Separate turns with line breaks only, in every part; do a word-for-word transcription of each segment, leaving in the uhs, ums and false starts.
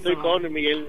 estoy con Miguel,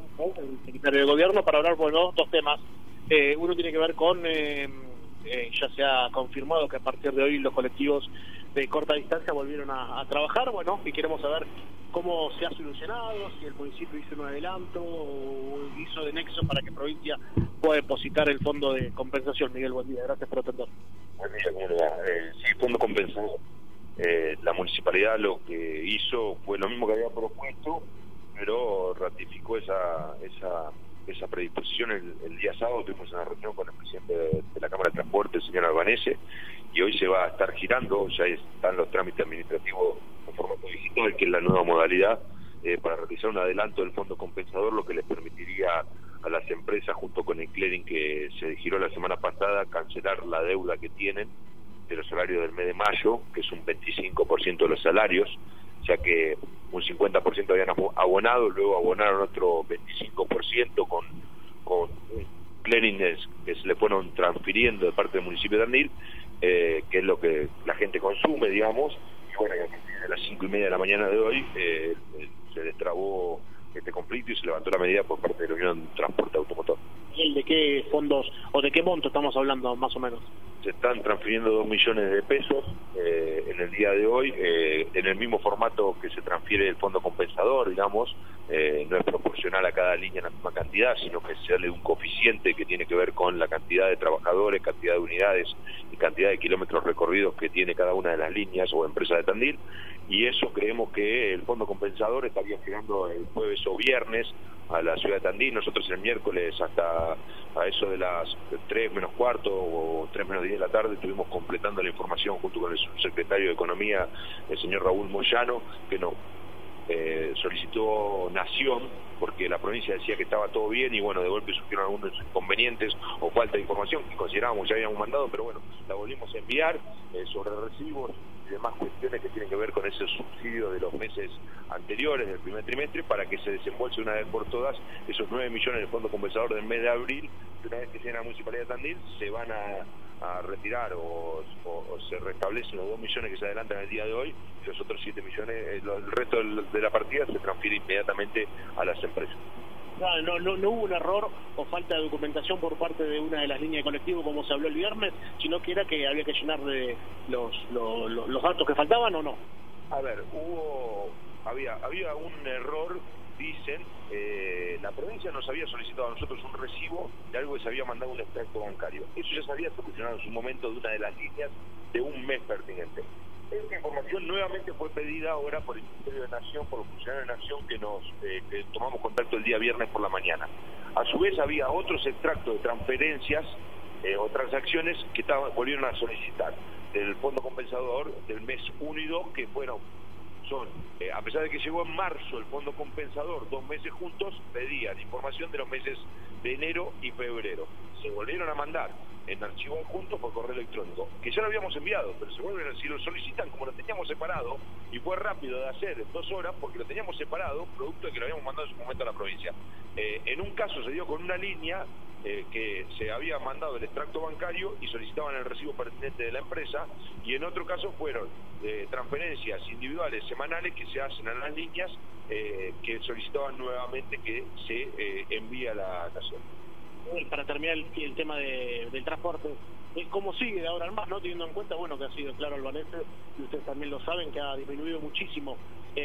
el secretario de Gobierno, para hablar, bueno, dos temas. Eh, uno tiene que ver con, eh, eh, ya se ha confirmado que a partir de hoy los colectivos de corta distancia volvieron a, a trabajar, bueno, y queremos saber cómo se ha solucionado, si el municipio hizo un adelanto o hizo de nexo para que provincia pueda depositar el fondo de compensación. Miguel, buen día, gracias por atender.
Buen día, comunidad. Eh, sí, fondo compensador. Eh, la municipalidad lo que hizo fue lo mismo que había propuesto, pero ratificó esa esa esa predisposición el, el día sábado. Tuvimos una reunión con el presidente de, de la Cámara de Transporte, el señor Albanese, y hoy se va a estar girando, ya están los trámites administrativos en formato digital, que es la nueva modalidad, eh, para realizar un adelanto del fondo compensador, lo que les permitiría a las empresas, junto con el clearing que se giró la semana pasada, cancelar la deuda que tienen de los salarios del mes de mayo, que es un veinticinco por ciento de los salarios, ya que un cincuenta por ciento habían abonado, luego abonaron otro veinticinco por ciento con, con clearing que se le fueron transfiriendo de parte del municipio de Tandil, eh, que es lo que la gente consume, digamos, y bueno, a partir de las cinco y media de la mañana de hoy eh, se destrabó este conflicto y se levantó la medida por parte de la Unión Transporte Automotor.
¿Y de qué fondos o de qué monto estamos hablando, más o menos?
Se están transfiriendo dos millones de pesos eh, en el día de hoy, eh, en el mismo formato que se transfiere el fondo compensador, digamos, eh, no es proporcional a cada línea la misma cantidad, sino que se sale de un coeficiente que tiene que ver con la cantidad de trabajadores, cantidad de unidades y cantidad de kilómetros recorridos que tiene cada una de las líneas o empresas de Tandil, y eso creemos que el fondo compensador estaría llegando el jueves o viernes a la ciudad de Tandil. Nosotros el miércoles hasta a eso de las tres menos cuarto o tres menos diez de la tarde estuvimos completando la información junto con el subsecretario de Economía, el señor Raúl Moyano, que nos eh, solicitó Nación, porque la provincia decía que estaba todo bien y bueno, de golpe surgieron algunos inconvenientes o falta de información que considerábamos ya habíamos mandado, pero bueno, la volvimos a enviar eh, sobre recibos y demás cuestiones que tienen que ver con ese subsidio de los meses anteriores, del primer trimestre, para que se desembolse una vez por todas esos nueve millones del fondo compensador del mes de abril, que una vez que lleguen a la Municipalidad de Tandil se van a, a retirar o, o, o se restablecen los dos millones que se adelantan el día de hoy y los otros siete millones, el resto de la partida se transfiere inmediatamente a las empresas.
No, no, no, no hubo un error o falta de documentación por parte de una de las líneas de colectivo como se habló el viernes, sino que era que había que llenar de los, los, los datos que faltaban, ¿o no?
A ver, hubo había había un error, dicen, eh, la provincia nos había solicitado a nosotros un recibo de algo que se había mandado un extracto bancario. Eso ya se había solucionado en su momento de una de las líneas de un mes pertinente. Esta información nuevamente fue pedida ahora por el Ministerio de Nación, por los funcionarios de Nación que nos eh, que tomamos contacto el día viernes por la mañana. A su vez había otros extractos de transferencias eh, o transacciones que estaban, volvieron a solicitar del fondo compensador del mes uno y dos, que fueron, son, eh, a pesar de que llegó en marzo el fondo compensador, dos meses juntos, pedían información de los meses de enero y febrero. Se volvieron a mandar en archivo adjunto por correo electrónico, que ya lo habíamos enviado, pero se vuelven, si lo solicitan, como lo teníamos separado, y fue rápido de hacer en dos horas, porque lo teníamos separado, producto de que lo habíamos mandado en su momento a la provincia. Eh, en un caso se dio con una línea eh, que se había mandado el extracto bancario y solicitaban el recibo pertinente de la empresa, y en otro caso fueron eh, transferencias individuales semanales que se hacen a las líneas eh, que solicitaban nuevamente que se eh, envíe a la nación.
Para terminar el, el tema de, del transporte, ¿cómo sigue de ahora en más, no teniendo en cuenta, bueno, que ha sido claro Albanese, y ustedes también lo saben, que ha disminuido muchísimo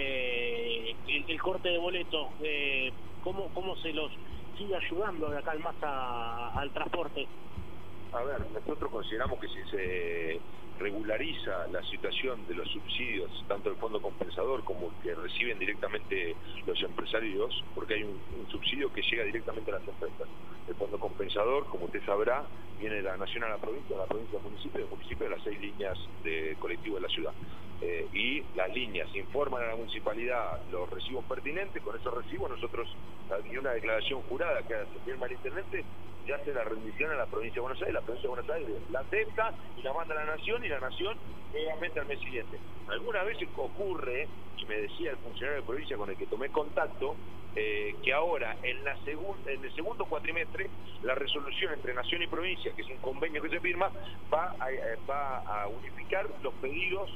eh, el, el corte de boletos? Eh, ¿cómo, ¿Cómo se los sigue ayudando de acá al más a, al transporte?
A ver, nosotros consideramos que si se regulariza la situación de los subsidios, tanto el fondo compensador como el que reciben directamente los empresarios, porque hay un, un subsidio que llega directamente a las empresas. El fondo compensador, como usted sabrá, viene de la nación a la provincia, de la provincia al municipio, del municipio de las seis líneas de colectivo de la ciudad. Eh, y las líneas informan a la municipalidad los recibos pertinentes. Con esos recibos nosotros, hay una declaración jurada que se firma el intendente, se hace la rendición a la provincia de Buenos Aires, la provincia de Buenos Aires la acepta y la manda a la nación, y la nación nuevamente al mes siguiente. Algunas veces ocurre, y me decía el funcionario de provincia con el que tomé contacto, eh, que ahora en, la segun, en el segundo cuatrimestre la resolución entre nación y provincia, que es un convenio que se firma, va a, va a unificar los pedidos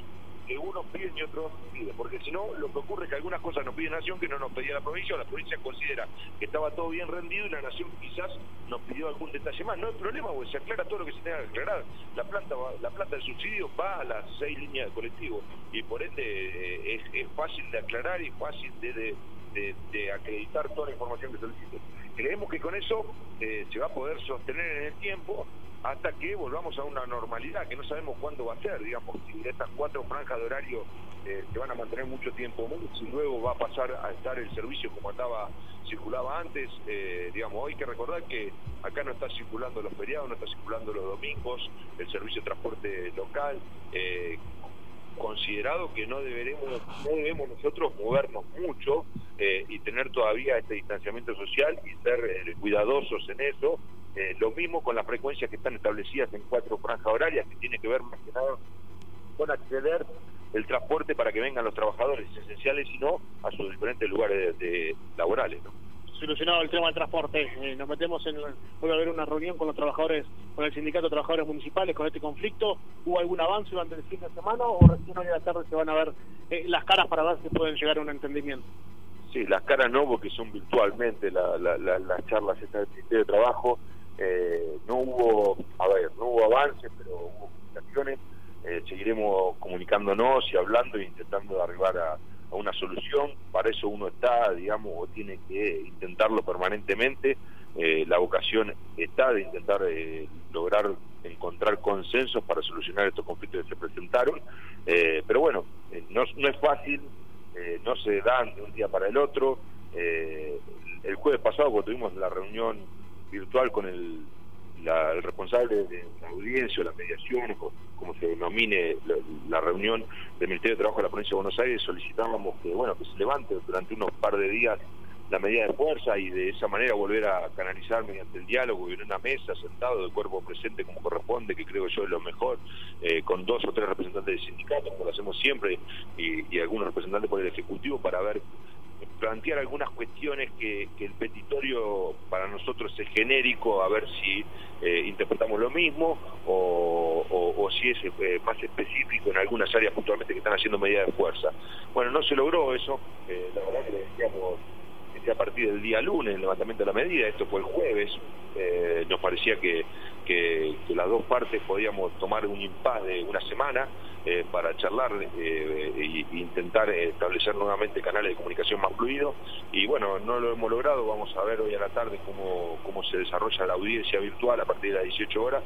que unos piden y otros piden, porque si no, lo que ocurre es que algunas cosas nos pide Nación que no nos pedía la provincia, o la provincia considera que estaba todo bien rendido y la Nación quizás nos pidió algún detalle más. No hay problema, porque se aclara todo lo que se tenga que aclarar. La planta va, la planta del subsidio va a las seis líneas de colectivo y por ende eh, es, es fácil de aclarar y fácil de, de, de, de acreditar toda la información que solicite. Creemos que con eso eh, se va a poder sostener en el tiempo hasta que volvamos a una normalidad, que no sabemos cuándo va a ser, digamos, si estas cuatro franjas de horario eh, se van a mantener mucho tiempo, si luego va a pasar a estar el servicio como estaba, circulaba antes, eh, digamos, hoy hay que recordar que acá no está circulando los feriados, no está circulando los domingos, el servicio de transporte local, eh, considerado que no deberemos, no debemos nosotros movernos mucho eh, y tener todavía este distanciamiento social y ser eh, cuidadosos en eso. Eh, lo mismo con las frecuencias que están establecidas en cuatro franjas horarias, que tiene que ver más que nada con acceder el transporte para que vengan los trabajadores esenciales y no a sus diferentes lugares de, de laborales, ¿no?
Solucionado el tema del transporte, eh, nos metemos en, vuelve a haber una reunión con los trabajadores, con el sindicato de trabajadores municipales con este conflicto. ¿Hubo algún avance durante el fin de semana o recién hoy a la tarde se van a ver eh, las caras para ver si pueden llegar a un entendimiento?
Sí, las caras no, porque son virtualmente la, la, la, las charlas estas del Ministerio de Trabajo. Eh, no hubo, a ver, no hubo avances, pero hubo comunicaciones. Eh, seguiremos comunicándonos y hablando e intentando arribar a, a una solución. Para eso uno está, digamos, o tiene que intentarlo permanentemente. Eh, la vocación está de intentar eh, lograr encontrar consensos para solucionar estos conflictos que se presentaron. Eh, pero bueno, eh, no, no es fácil, eh, no se dan de un día para el otro. Eh, el jueves pasado, cuando tuvimos la reunión virtual con el, la, el responsable de la audiencia o la mediación, o como se denomine la, la reunión del Ministerio de Trabajo de la Provincia de Buenos Aires, solicitábamos que bueno que se levante durante unos par de días la medida de fuerza y de esa manera volver a canalizar mediante el diálogo y en una mesa sentado de cuerpo presente como corresponde, que creo yo es lo mejor, eh, con dos o tres representantes del sindicato, como lo hacemos siempre, y, y algunos representantes por el Ejecutivo, para ver plantear algunas cuestiones que, que el petitorio para nosotros es genérico, a ver si eh, interpretamos lo mismo o, o, o si es eh, más específico en algunas áreas puntualmente que están haciendo medidas de fuerza. Bueno, no se logró eso, eh, la verdad que le decíamos que a partir del día lunes el levantamiento de la medida, esto fue el jueves, eh, nos parecía que, que, que las dos partes podíamos tomar un impasse de una semana Eh, para charlar eh, e intentar establecer nuevamente canales de comunicación más fluidos, y bueno, no lo hemos logrado. Vamos a ver hoy a la tarde cómo, cómo se desarrolla la audiencia virtual a partir de las dieciocho horas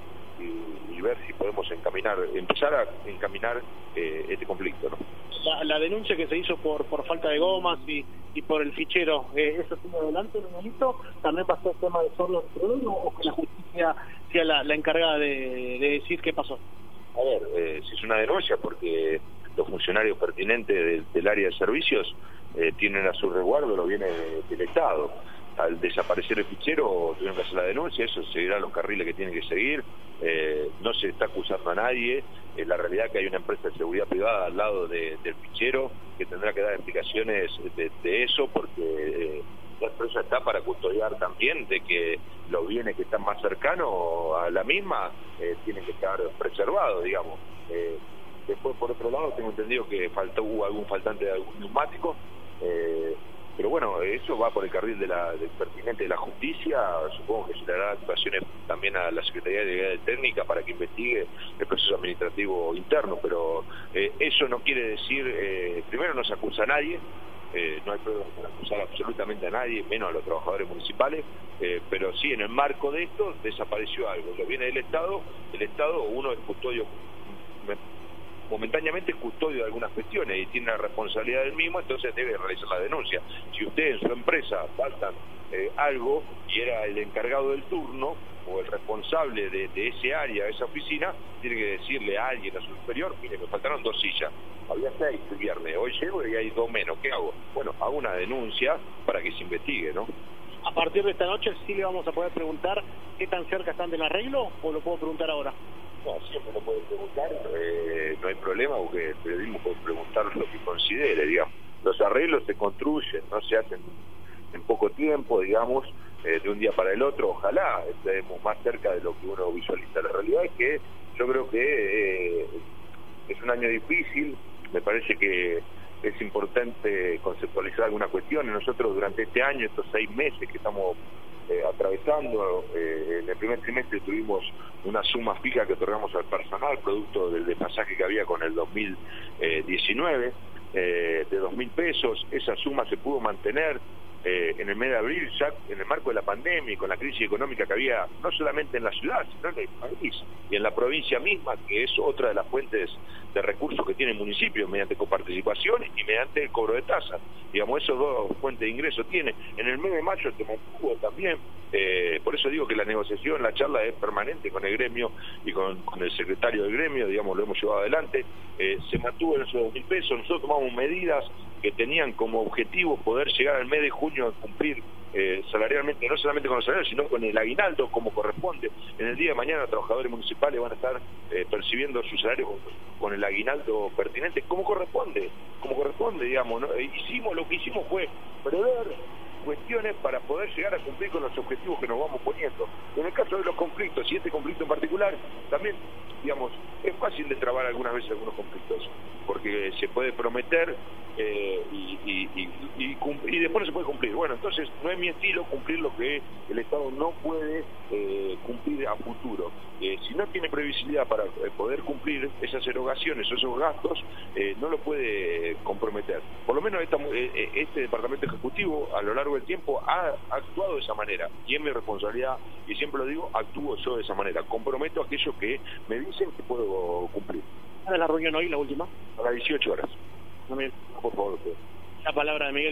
y, y ver si podemos encaminar, empezar a encaminar eh, este conflicto, ¿no?
La, la denuncia que se hizo por por falta de gomas y, y por el fichero, eh, ¿eso sigue adelante, Manuelito? ¿También pasó el tema de sordos o que la justicia sea la, la encargada de, de decir qué pasó?
A ver, eh, si es una denuncia porque los funcionarios pertinentes del, del área de servicios eh, tienen a su resguardo los bienes de, del Estado. Al desaparecer el fichero tuvieron que hacer la denuncia, eso seguirá los carriles que tienen que seguir, eh, no se está acusando a nadie, eh, la realidad es que hay una empresa de seguridad privada al lado de, del fichero que tendrá que dar explicaciones de, de eso, porque eh, la empresa está para custodiar también de que los bienes que están más cercanos a la misma eh, tienen que estar preservados, digamos. Eh, después, por otro lado, tengo entendido que faltó, hubo algún faltante de algún neumático, eh, pero bueno, eso va por el carril de la, del pertinente de la justicia. Supongo que se le dará actuaciones también a la Secretaría de Legalidad Técnica para que investigue el proceso administrativo interno, pero eh, eso no quiere decir, eh, primero no se acusa a nadie, Eh, no hay problema para acusar absolutamente a nadie, menos a los trabajadores municipales, eh, pero sí, en el marco de esto desapareció algo, lo viene del Estado, el Estado, uno es custodio, momentáneamente es custodio de algunas cuestiones y tiene la responsabilidad del mismo, entonces debe realizar la denuncia. Si usted en su empresa faltan eh, algo y era el encargado del turno o el responsable de, de ese área, de esa oficina, tiene que decirle a alguien, a su superior, mire, me faltaron dos sillas, había seis el viernes, hoy llego y hay dos menos, ¿qué hago? Bueno, hago una denuncia para que se investigue, ¿no?
A partir de esta noche sí le vamos a poder preguntar qué tan cerca están del arreglo, o lo puedo preguntar ahora.
No, siempre lo puede preguntar, eh, no hay problema, porque el periodismo puede preguntar lo que considere, digamos. Los arreglos se construyen, no se hacen en poco tiempo, digamos, eh, de un día para el otro. Ojalá estemos más cerca de lo que uno visualiza. La realidad es que yo creo que eh, es un año difícil, me parece que es importante conceptualizar algunas cuestiones. Nosotros durante este año, estos seis meses que estamos eh, atravesando, eh, en el primer trimestre tuvimos una suma fija que otorgamos al personal, producto del desfasaje que había con el dos mil diecinueve, eh, de dos mil pesos. Esa suma se pudo mantener eh, en el mes de abril, ya en el marco de la pandemia y con la crisis económica que había, no solamente en la ciudad, sino en el país y en la provincia misma, que es otra de las fuentes de recursos que tiene el municipio, mediante coparticipación y mediante el cobro de tasas. Digamos, esos dos fuentes de ingreso tiene. En el mes de mayo se mantuvo también, eh, por eso digo que la negociación, la charla es permanente con el gremio y con, con el secretario del gremio, digamos, lo hemos llevado adelante, eh, se mantuvo en esos dos mil pesos. Nosotros tomamos medidas que tenían como objetivo poder llegar al mes de junio a cumplir eh, salarialmente, no solamente con los salarios, sino con el aguinaldo como corresponde. En el día de mañana los trabajadores municipales van a estar eh, percibiendo su salario con, con el aguinaldo pertinente, como corresponde, como corresponde, digamos, ¿no? Hicimos, lo que hicimos fue prever cuestiones para poder llegar a cumplir con los objetivos que nos vamos poniendo. En el caso de los conflictos, y este conflicto en particular, también, digamos, es fácil de trabar algunas veces algunos conflictos, porque se puede prometer eh, y, y, y, y, y después no se puede cumplir. Bueno, entonces no es mi estilo cumplir lo que el Estado no puede eh, cumplir a futuro. Eh, si no tiene previsibilidad para eh, poder cumplir esas erogaciones o esos gastos, eh, no lo puede comprometer. Por lo menos esta, eh, este departamento ejecutivo a lo largo del tiempo ha actuado de esa manera, y es mi responsabilidad, y siempre lo digo, actúo yo de esa manera, comprometo aquello que me dicen que puedo cumplir.
¿De la reunión hoy, la última?
A las dieciocho horas.
No me...
Por favor.
La palabra de Miguel.